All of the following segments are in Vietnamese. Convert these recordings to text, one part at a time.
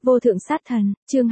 Vô thượng sát thần, chương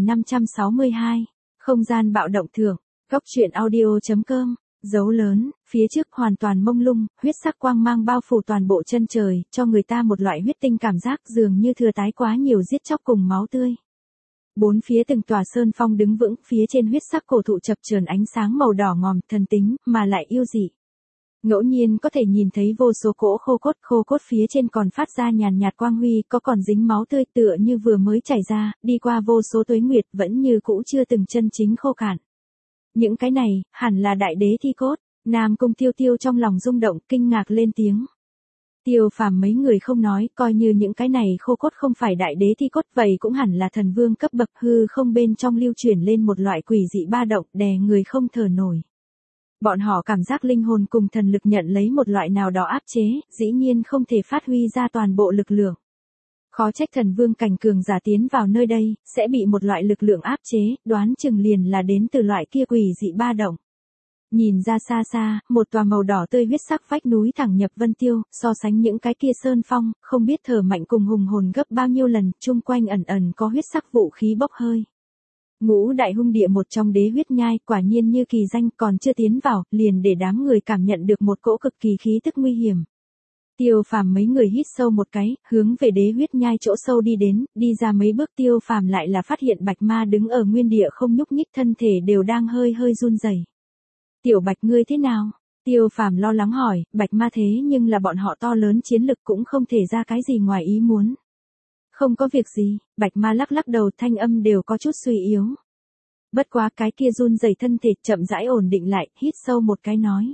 2562. Không gian bạo động thượng. Góc truyện audio.com. Dấu lớn, phía trước hoàn toàn mông lung, huyết sắc quang mang bao phủ toàn bộ chân trời, cho người ta một loại huyết tinh cảm giác dường như thừa tái quá nhiều giết chóc cùng máu tươi. Bốn phía từng tòa sơn phong đứng vững, phía trên huyết sắc cổ thụ chập chờn ánh sáng màu đỏ ngòm, thần tính, mà lại yêu dị. Ngẫu nhiên có thể nhìn thấy vô số cỗ khô cốt phía trên còn phát ra nhàn nhạt quang huy, có còn dính máu tươi tựa như vừa mới chảy ra, đi qua vô số tuế nguyệt vẫn như cũ chưa từng chân chính khô cạn. Những cái này, hẳn là đại đế thi cốt. Nam Cung Tiêu Tiêu trong lòng rung động, kinh ngạc lên tiếng. Tiêu Phàm mấy người không nói, coi như những cái này khô cốt không phải đại đế thi cốt, vậy cũng hẳn là thần vương cấp bậc, hư không bên trong lưu chuyển lên một loại quỷ dị ba động, đè người không thở nổi. Bọn họ cảm giác linh hồn cùng thần lực nhận lấy một loại nào đó áp chế, dĩ nhiên không thể phát huy ra toàn bộ lực lượng. Khó trách thần vương cảnh cường giả tiến vào nơi đây, sẽ bị một loại lực lượng áp chế, đoán chừng liền là đến từ loại kia quỷ dị ba động. Nhìn ra xa xa, một tòa màu đỏ tươi huyết sắc vách núi thẳng nhập vân tiêu, so sánh những cái kia sơn phong, không biết thở mạnh cùng hùng hồn gấp bao nhiêu lần, chung quanh ẩn ẩn có huyết sắc vũ khí bốc hơi. Ngũ đại hung địa một trong đế huyết nhai, quả nhiên như kỳ danh, còn chưa tiến vào, liền để đám người cảm nhận được một cỗ cực kỳ khí tức nguy hiểm. Tiêu Phàm mấy người hít sâu một cái, hướng về đế huyết nhai chỗ sâu đi đến, đi ra mấy bước Tiêu Phàm lại là phát hiện Bạch Ma đứng ở nguyên địa không nhúc nhích, thân thể đều đang hơi run rẩy. Tiểu Bạch ngươi thế nào? Tiêu Phàm lo lắng hỏi, Bạch Ma thế nhưng là bọn họ to lớn chiến lực cũng không thể ra cái gì ngoài ý muốn. Không có việc gì, Bạch Ma lắc đầu, thanh âm đều có chút suy yếu. Bất quá cái kia run rẩy thân thể chậm rãi ổn định lại, hít sâu một cái nói.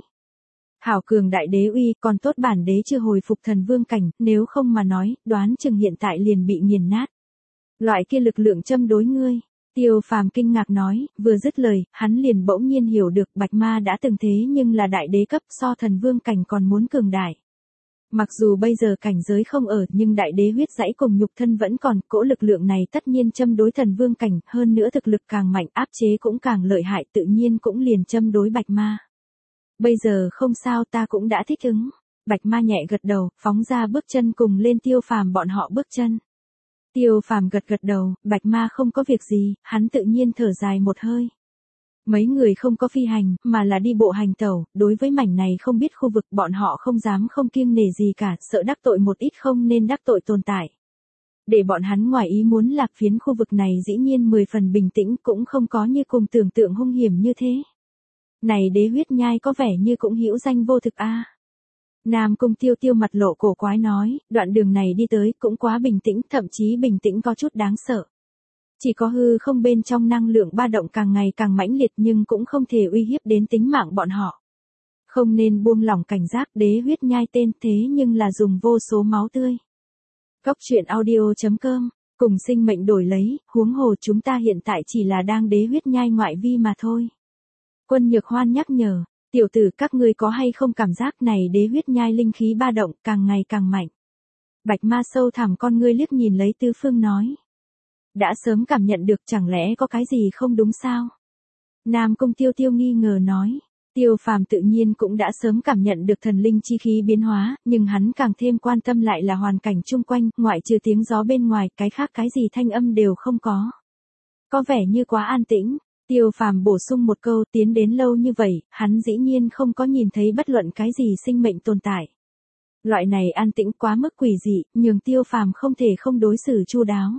Hảo cường đại đế uy, còn tốt bản đế chưa hồi phục thần vương cảnh, nếu không mà nói, đoán chừng hiện tại liền bị nghiền nát. Loại kia lực lượng châm đối ngươi. Tiêu Phàm kinh ngạc nói, vừa dứt lời, hắn liền bỗng nhiên hiểu được Bạch Ma đã từng thế nhưng là đại đế cấp, so thần vương cảnh còn muốn cường đại. Mặc dù bây giờ cảnh giới không ở, nhưng đại đế huyết dãy cùng nhục thân vẫn còn, cỗ lực lượng này tất nhiên châm đối thần vương cảnh, hơn nữa thực lực càng mạnh, áp chế cũng càng lợi hại, tự nhiên cũng liền châm đối Bạch Ma. Bây giờ không sao, ta cũng đã thích ứng. Bạch Ma nhẹ gật đầu, phóng ra bước chân cùng lên Tiêu Phàm bọn họ bước chân. Tiêu Phàm gật đầu, Bạch Ma không có việc gì, hắn tự nhiên thở dài một hơi. Mấy người không có phi hành, mà là đi bộ hành tẩu, đối với mảnh này không biết khu vực bọn họ không dám không kiêng nể gì cả, sợ đắc tội một ít không nên đắc tội tồn tại. Để bọn hắn ngoài ý muốn là phiến khu vực này dĩ nhiên 10 phần bình tĩnh, cũng không có như cùng tưởng tượng hung hiểm như thế. Này đế huyết nhai có vẻ như cũng hữu danh vô thực a. Nam Cung Tiêu Tiêu mặt lộ cổ quái nói, đoạn đường này đi tới cũng quá bình tĩnh, thậm chí bình tĩnh có chút đáng sợ. Chỉ có hư không bên trong năng lượng ba động càng ngày càng mãnh liệt nhưng cũng không thể uy hiếp đến tính mạng bọn họ. Không nên buông lỏng cảnh giác, đế huyết nhai tên thế nhưng là dùng vô số máu tươi. Góc truyện audio.com, cùng sinh mệnh đổi lấy, huống hồ chúng ta hiện tại chỉ là đang đế huyết nhai ngoại vi mà thôi. Quân Nhược Hoan nhắc nhở, tiểu tử các ngươi có hay không cảm giác này đế huyết nhai linh khí ba động càng ngày càng mạnh. Bạch Ma sâu thẳm con ngươi liếc nhìn lấy tứ phương nói. Đã sớm cảm nhận được, chẳng lẽ có cái gì không đúng sao? Nam Cung Tiêu Tiêu nghi ngờ nói. Tiêu Phàm tự nhiên cũng đã sớm cảm nhận được thần linh chi khí biến hóa, nhưng hắn càng thêm quan tâm lại là hoàn cảnh chung quanh, ngoại trừ tiếng gió bên ngoài, cái khác cái gì thanh âm đều không có. Có vẻ như quá an tĩnh. Tiêu Phàm bổ sung một câu, tiến đến lâu như vậy, hắn dĩ nhiên không có nhìn thấy bất luận cái gì sinh mệnh tồn tại. Loại này an tĩnh quá mức quỷ dị, nhường Tiêu Phàm không thể không đối xử chu đáo.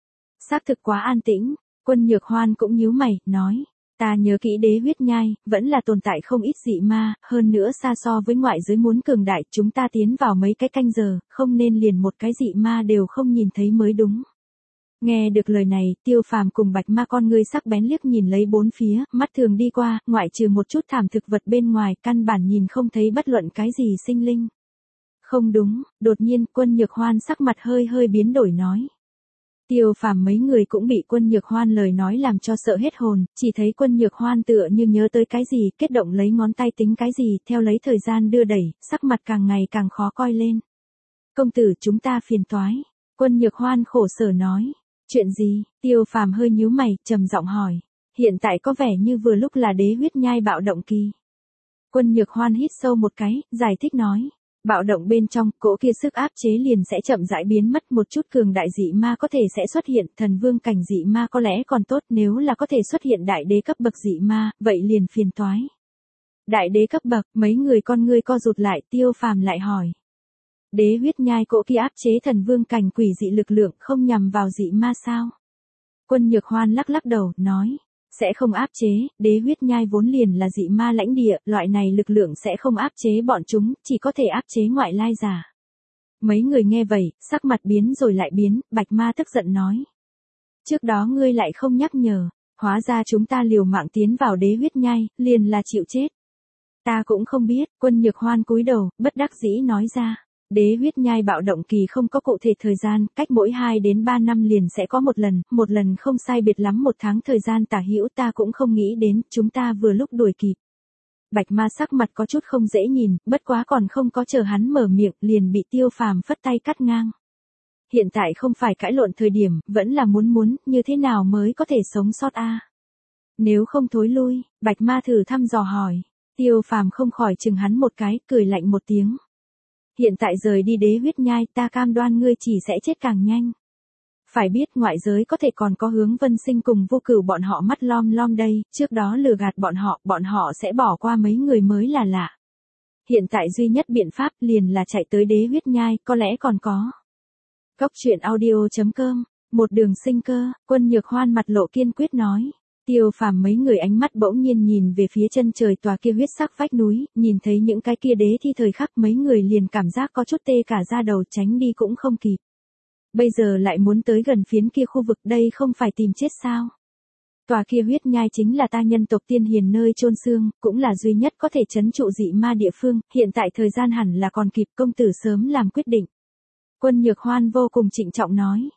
Xác thực quá an tĩnh, Quân Nhược Hoan cũng nhíu mày, nói, ta nhớ kỹ đế huyết nhai, vẫn là tồn tại không ít dị ma, hơn nữa xa so với ngoại giới muốn cường đại, chúng ta tiến vào mấy cái canh giờ, không nên liền một cái dị ma đều không nhìn thấy mới đúng. Nghe được lời này, Tiêu Phàm cùng Bạch Ma con ngươi sắc bén liếc nhìn lấy bốn phía, mắt thường đi qua, ngoại trừ một chút thảm thực vật bên ngoài, căn bản nhìn không thấy bất luận cái gì sinh linh. Không đúng, đột nhiên Quân Nhược Hoan sắc mặt hơi biến đổi nói. Tiêu Phàm mấy người cũng bị Quân Nhược Hoan lời nói làm cho sợ hết hồn, chỉ thấy Quân Nhược Hoan tựa như nhớ tới cái gì, kết động lấy ngón tay tính cái gì, theo lấy thời gian đưa đẩy, sắc mặt càng ngày càng khó coi lên. Công tử chúng ta phiền toái. Quân Nhược Hoan khổ sở nói. Chuyện gì? Tiêu Phàm hơi nhíu mày, trầm giọng hỏi. Hiện tại có vẻ như vừa lúc là đế huyết nhai bạo động kỳ. Quân Nhược Hoan hít sâu một cái, giải thích nói. Bạo động bên trong, cỗ kia sức áp chế liền sẽ chậm rãi biến mất, một chút cường đại dị ma có thể sẽ xuất hiện, thần vương cảnh dị ma có lẽ còn tốt, nếu là có thể xuất hiện đại đế cấp bậc dị ma, vậy liền phiền toái. Đại đế cấp bậc, mấy người con ngươi co rụt lại, Tiêu Phàm lại hỏi. Đế huyết nhai cỗ kia áp chế thần vương cảnh quỷ dị lực lượng không nhằm vào dị ma sao? Quân Nhược Hoan lắc lắc đầu, nói. Sẽ không áp chế, đế huyết nhai vốn liền là dị ma lãnh địa, loại này lực lượng sẽ không áp chế bọn chúng, chỉ có thể áp chế ngoại lai giả. Mấy người nghe vậy, sắc mặt biến rồi lại biến, Bạch Ma tức giận nói. Trước đó ngươi lại không nhắc nhở, hóa ra chúng ta liều mạng tiến vào đế huyết nhai, liền là chịu chết. Ta cũng không biết, Quân Nhược Hoan cúi đầu, bất đắc dĩ nói ra. Đế huyết nhai bạo động kỳ không có cụ thể thời gian, cách mỗi 2 đến 3 năm liền sẽ có một lần không sai biệt lắm 1 tháng thời gian tả hữu, ta cũng không nghĩ đến, chúng ta vừa lúc đuổi kịp. Bạch Ma sắc mặt có chút không dễ nhìn, bất quá còn không có chờ hắn mở miệng, liền bị Tiêu Phàm phất tay cắt ngang. Hiện tại không phải cãi lộn thời điểm, vẫn là muốn, như thế nào mới có thể sống sót a? Nếu không thối lui, Bạch Ma thử thăm dò hỏi. Tiêu Phàm không khỏi chừng hắn một cái, cười lạnh một tiếng. Hiện tại rời đi đế huyết nhai, ta cam đoan ngươi chỉ sẽ chết càng nhanh. Phải biết ngoại giới có thể còn có Hướng Vân Sinh cùng Vô Cửu bọn họ mắt lom lom đây, trước đó lừa gạt bọn họ sẽ bỏ qua mấy người mới là lạ. Hiện tại duy nhất biện pháp liền là chạy tới đế huyết nhai, có lẽ còn có. Góc truyện audio.com, một đường sinh cơ, Quân Nhược Hoan mặt lộ kiên quyết nói. Tiêu Phàm mấy người ánh mắt bỗng nhiên nhìn về phía chân trời tòa kia huyết sắc vách núi, nhìn thấy những cái kia đế thi thời khắc mấy người liền cảm giác có chút tê cả da đầu, tránh đi cũng không kịp. Bây giờ lại muốn tới gần phiến kia khu vực, đây không phải tìm chết sao? Tòa kia huyết nhai chính là ta nhân tộc tiên hiền nơi chôn xương, cũng là duy nhất có thể trấn trụ dị ma địa phương, hiện tại thời gian hẳn là còn kịp, công tử sớm làm quyết định. Quân Nhược Hoan vô cùng trịnh trọng nói.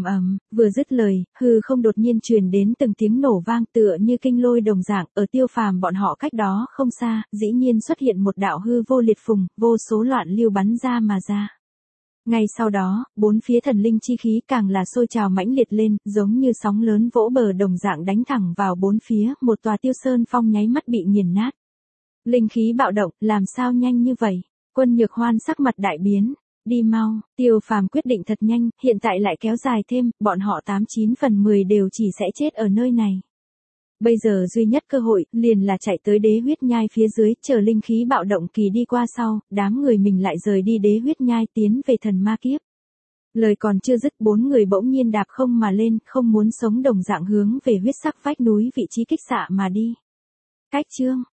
Vừa dứt lời, hư không đột nhiên truyền đến từng tiếng nổ vang tựa như kinh lôi đồng dạng, ở Tiêu Phàm bọn họ cách đó không xa, dĩ nhiên xuất hiện một đạo hư vô liệt phùng, vô số loạn lưu bắn ra mà ra. Ngay sau đó, 4 phía thần linh chi khí càng là sôi trào mãnh liệt lên, giống như sóng lớn vỗ bờ đồng dạng đánh thẳng vào 4 phía, một tòa Tiêu Sơn Phong nháy mắt bị nghiền nát. Linh khí bạo động, làm sao nhanh như vậy? Quân Nhược Hoan sắc mặt đại biến. Đi mau, Tiêu Phàm quyết định thật nhanh, hiện tại lại kéo dài thêm, bọn họ 89 phần 10 đều chỉ sẽ chết ở nơi này. Bây giờ duy nhất cơ hội, liền là chạy tới đế huyết nhai phía dưới, chờ linh khí bạo động kỳ đi qua sau, đám người mình lại rời đi đế huyết nhai tiến về thần ma kiếp. Lời còn chưa dứt, 4 người bỗng nhiên đạp không mà lên, không muốn sống đồng dạng hướng về huyết sắc vách núi vị trí kích xạ mà đi. Cách chương